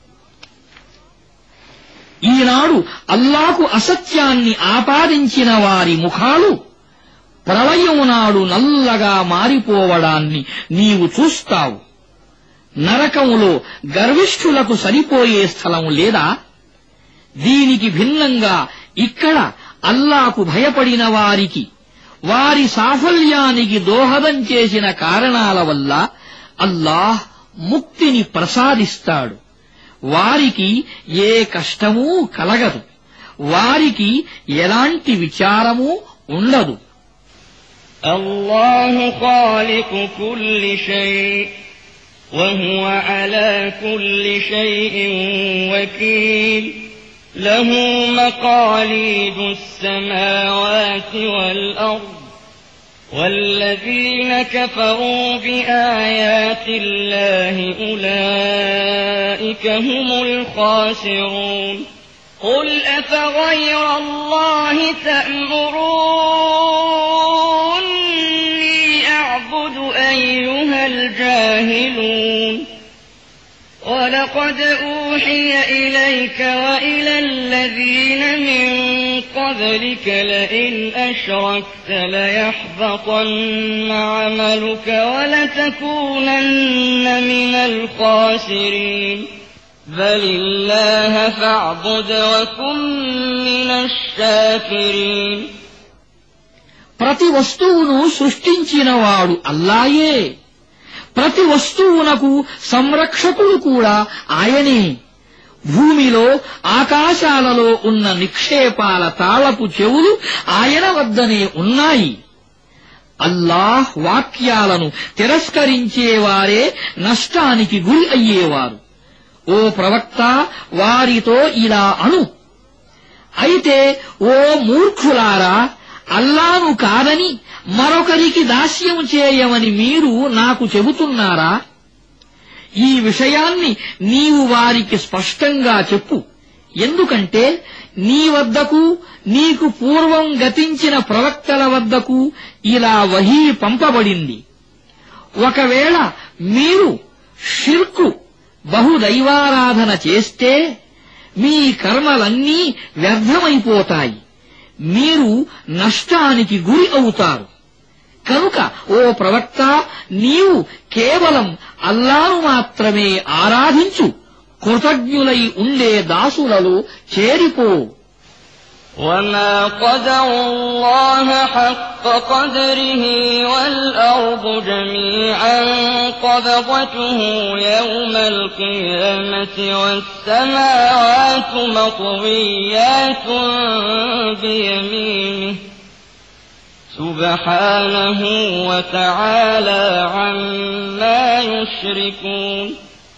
ఈనాడు అల్లాకు అసత్యాన్ని ఆపాదించిన వారి ముఖాలు ప్రళయం నాడు నల్లగా మారిపోవడాన్ని నీవు చూస్తావు నరకములో గర్విష్ఠులకు సరిపోయే స్థలం లేదా దీనికి భిన్నంగా ఇక్కడ అల్లాకు భయపడిన వారికి వారి సాఫల్యానికి దోహదం చేసిన కారణాల వల్ల అల్లాహ్ ముక్తిని ప్రసాదిస్తాడు వారికి ఏ కష్టమూ కలగదు వారికి ఎలాంటి విచారమూ ఉండదు అల్లాహు ఖాలికు కుల్లి షై وهو على كل شيء وكيل له مقاليد السماوات والأرض والذين كفروا بآيات الله أولئك هم الخاسرون قل أفغير الله تأمروني أعبد أيها الجاهلون ولقد أوحي إليك وإلى الذين من قبلك لئن أشركت ليحبطن عملك ولتكونن من الخاسرين بل الله فاعبد وكن من الشاكرين ప్రతి వస్తువును సృష్టించినవాడు అల్లాయే ప్రతి వస్తువునకు సంరక్షకుడు కూడా ఆయనే భూమిలో ఆకాశాలలో ఉన్న నిక్షేపాల తాళపు చెవులు ఆయన వద్దనే ఉన్నాయి అల్లాహ్ వాక్యాలను తిరస్కరించేవారే నష్టానికి గురి అయ్యేవారు ఓ ప్రవక్త వారితో ఇలా అను అయితే ఓ మూర్ఖులారా అల్లాను కాదని మరొకరికి దాస్యం చేయమని మీరు నాకు చెబుతున్నారా ఈ విషయాన్ని నీవు వారికి స్పష్టంగా చెప్పు ఎందుకంటే నీ వద్దకు నీకు పూర్వం గతించిన ప్రవక్తల వద్దకు ఇలా వహీ పంపబడింది. ఒకవేళ మీరు షిర్కు బహుదైవారాధన చేస్తే మీ కర్మలన్నీ వ్యర్థమైపోతాయి, మీరు నష్టానికి గురి అవుతారు. కనుక ఓ ప్రవక్త, నీవు కేవలం అల్లాహ్ను మాత్రమే ఆరాధించు, కృతజ్ఞులై ఉండే దాసులలో చేరిపో. وما قدروا الله حق قدره والأرض جميعا قبضته يوم القيامة والسماوات مطويات بيمينه سبحانه وتعالى عما يشركون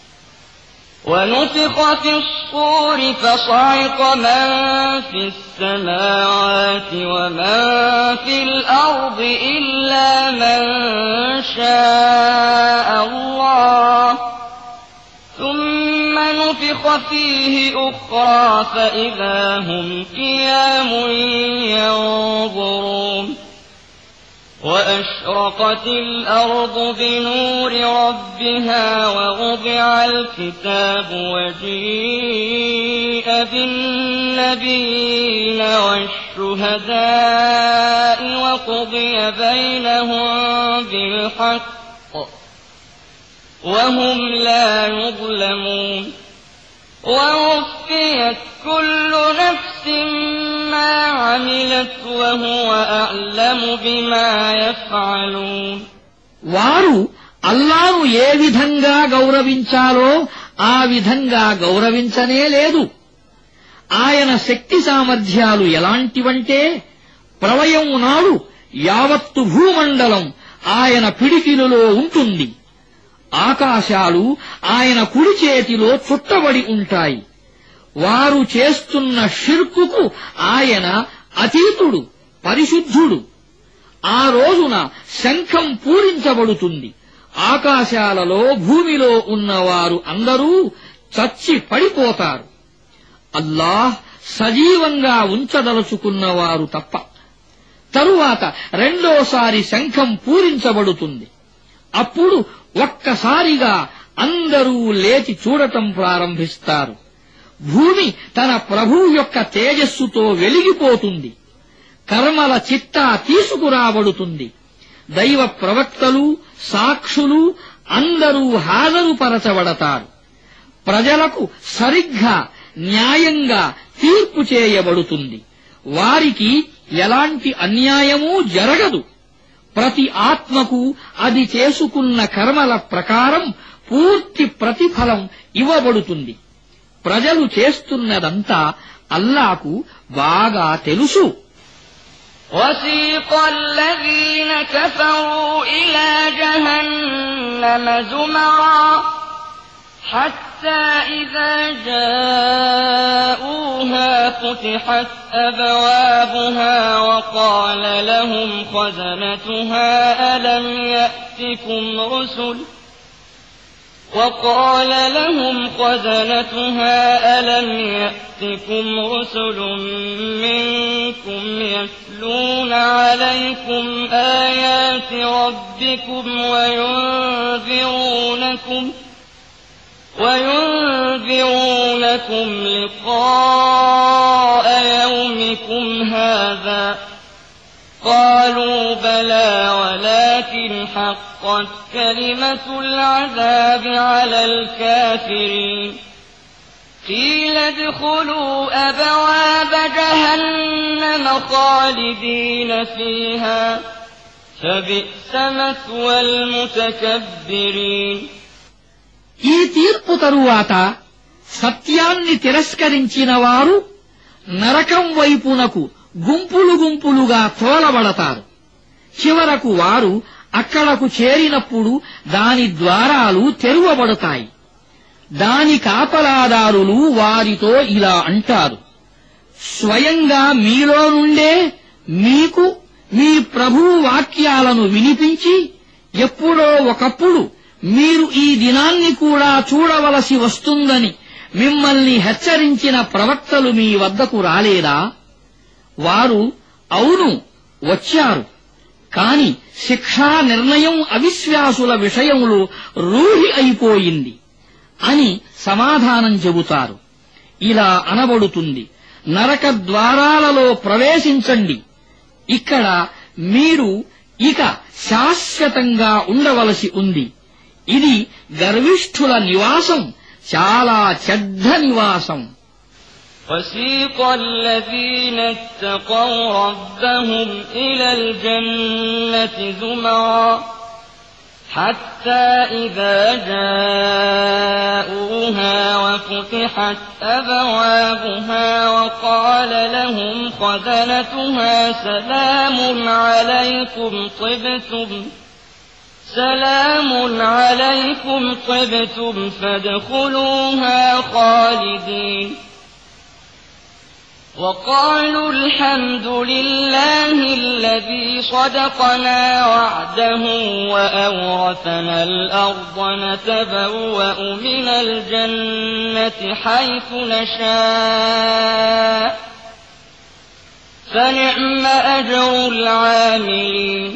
ونفخ في الصور فصعق من في السماوات ومن في الأرض إلا من شاء الله ثم نفخ فيه أخرى فإذا هم قيام ينظرون وأشرقت الأرض بنور ربها ووضع الكتاب وجيء بالنبيين والشهداء وقضي بينهم بالحق وهم لا يظلمون ووفيت كل نفس ما عملت وهو أعلم بما يفعلون. వారు అల్లాహ్ను ఏ విధంగా గౌరవించాలో ఆ విధంగా గౌరవించనే లేదు. ఆయన శక్తి సామర్థ్యాలు ఎలాంటివంటే ప్రళయం నాడు యావత్తు భూమండలం ఆయన పిడికిలులో ఉంటుంది. ఆకాశాలు ఆయన కుడి చేతిలో చుట్టబడి ఉంటాయి. వారు చేస్తున్న షిర్కుకు ఆయన అతీతుడు, పరిశుద్ధుడు. ఆ రోజున శంఖం పూరించబడుతుంది. ఆకాశాలలో భూమిలో ఉన్నవారు అందరూ చచ్చి పడిపోతారు. అల్లాహ్ సజీవంగా ఉంచదలుచుకున్నవారు తప్ప. తరువాత రెండోసారి శంఖం పూరించబడుతుంది. అప్పుడు ఒక్కసారిగా అందరూ లేచి చూడటం ప్రారంభిస్తారు. భూమి తన ప్రభువు యొక్క తేజస్సుతో వెలిగిపోతుంది. కర్మల చిట్టా తీసుకురాబడుతుంది. దైవ ప్రవక్తలు, సాక్షులు అందరూ హాజరుపరచబడతారు. ప్రజలకు సరిగ్గా న్యాయంగా తీర్పు చేయబడుతుంది. వారికి ఎలాంటి అన్యాయమూ జరగదు. ప్రతి ఆత్మకు అది చేసుకున్న కర్మల ప్రకారం పూర్తి ప్రతిఫలం ఇవ్వబడుతుంది. ప్రజలు చేస్తున్నదంతా అల్లాహ్కు బాగా తెలుసు. وَسِيقَ الَّذِينَ كَفَرُوا إِلَى جَهَنَّمَ زُمَرًا حَتَّى إِذَا جَاءُوهَا فُتِحَتْ أَبْوَابُهَا وَقَالَ لَهُمْ خَزَنَتُهَا أَلَمْ يَأْتِكُمْ رُسُلٌ مِّنكُمْ يَتْلُونَ عَلَيْكُمْ آيَاتِ رَبِّكُمْ وَيُنذِرُونَكُمْ لِقَاءَ يَوْمِكُمْ هَٰذَا ۚ قَالُوا بَلَىٰ وَلَٰكِنْ حَقَّتْ كَلِمَةُ الْعَذَابِ عَلَى الْكَافِرِينَ قِيلَ ادْخُلُوا أَبْوَابَ جَهَنَّمَ خَالِدِينَ فِيهَا فَبِئْسَ مَثْوَى الْمُتَكَبِّرِينَ. ఈ తీర్పు తరువాత సత్యాన్ని తిరస్కరించిన వారు నరకం వైపునకు గుంపులు గుంపులుగా తోలబడతారు. చివరకు వారు అక్కడకు చేరినప్పుడు దాని ద్వారాలు తెరువబడతాయి. దాని కాపలాదారులు వారితో ఇలా అంటారు: స్వయంగా మీలో నుండే మీకు మీ ప్రభువు వాక్యాలను వినిపించి ఎప్పుడో ఒకప్పుడు మీరు ఈ దినాన్ని కూడా చూడవలసి వస్తుందని మిమ్మల్ని హెచ్చరించిన ప్రవక్తలు మీ వద్దకు రాలేదా? వారు అవును వచ్చారు, కాని శిక్షా నిర్ణయం అవిశ్వాసుల విషయంలో రూఢి అయిపోయింది అని సమాధానం చెబుతారు. ఇలా అనబడుతుంది, నరక ద్వారాలలో ప్రవేశించండి, ఇక్కడ మీరు ఇక శాశ్వతంగా ఉండవలసి ఉంది. ఇది గర్విష్ఠుల నివాసం, చాలా చెడ్డ నివాసం. وسيق الذين اتقوا ربهم إلى الجنة زمرا حتى إذا جاءوها وفتحت أبوابها وقال لهم خزنتها سلام عليكم طبتم فادخلوها خالدين وقالوا الحمد لله الذي صدقنا وعده وأورثنا الأرض نتبوأ من الجنة حيث نشاء فنعم أجر العاملين.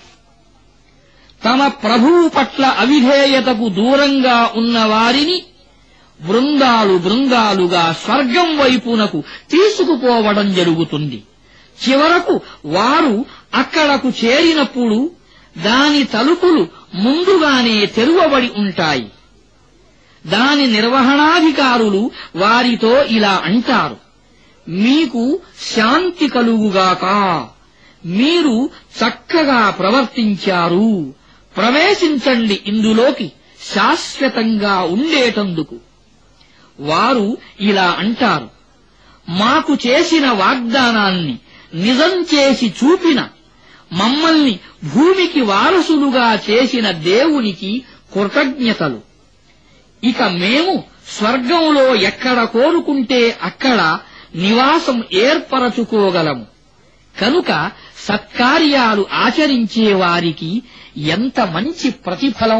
తమ ప్రభువు పట్ల అవిధేయతకు దూరంగా ఉన్న వారిని బృందాలు బృందాలుగా స్వర్గం వైపునకు తీసుకుపోవడం జరుగుతుంది. చివరకు వారు అక్కడకు చేరినప్పుడు దాని తలుపులు ముందుగానే తెరువబడి ఉంటాయి. దాని నిర్వహణాధికారులు వారితో ఇలా అంటారు, మీకు శాంతి కలుగుగాక, మీరు చక్కగా ప్రవర్తించారు, ప్రవేశించండి ఇందులోకి శాశ్వతంగా ఉండేటందుకు. వారు ఇలా అంటారు, మాకు చేసిన వాగ్దానాన్ని నిజం చేసి చూపిన, మమ్మల్ని భూమికి వారసులుగా చేసిన దేవునికి కృతజ్ఞతలు. ఇక మేము స్వర్గంలో ఎక్కడ కోరుకుంటే అక్కడ నివాసం ఏర్పరచుకోగలము. కనుక సత్కార్యాలు ఆచరించే వారికి ఎంత మంచి ప్రతిఫలం.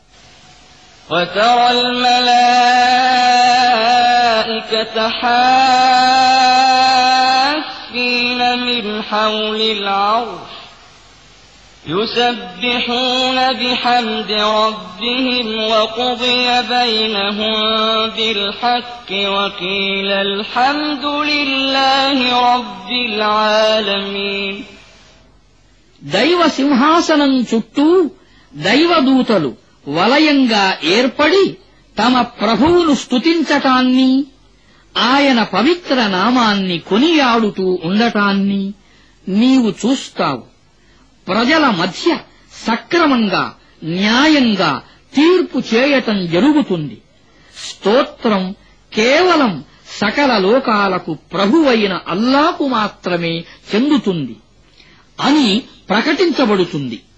وترى الملائكة حافين من حول العرش يسبحون بحمد ربهم وقضي بينهم بالحق وقيل الحمد لله رب العالمين. దైవ సింహాసనం చుట్టూ దైవదూతలు వలయంగా ఏర్పడి తమ ప్రభువును స్తుతించటాన్ని, ఆయన పవిత్ర నామాన్ని కొనియాడుతూ ఉండటాన్ని నీవు చూస్తావు. ప్రజల మధ్య సక్రమంగా న్యాయంగా తీర్పు చేయటం జరుగుతుంది. స్తోత్రం కేవలం సకల లోకాలకు ప్రభువైన అల్లాకు మాత్రమే చెందుతుంది అని ప్రకటించబడుతుంది.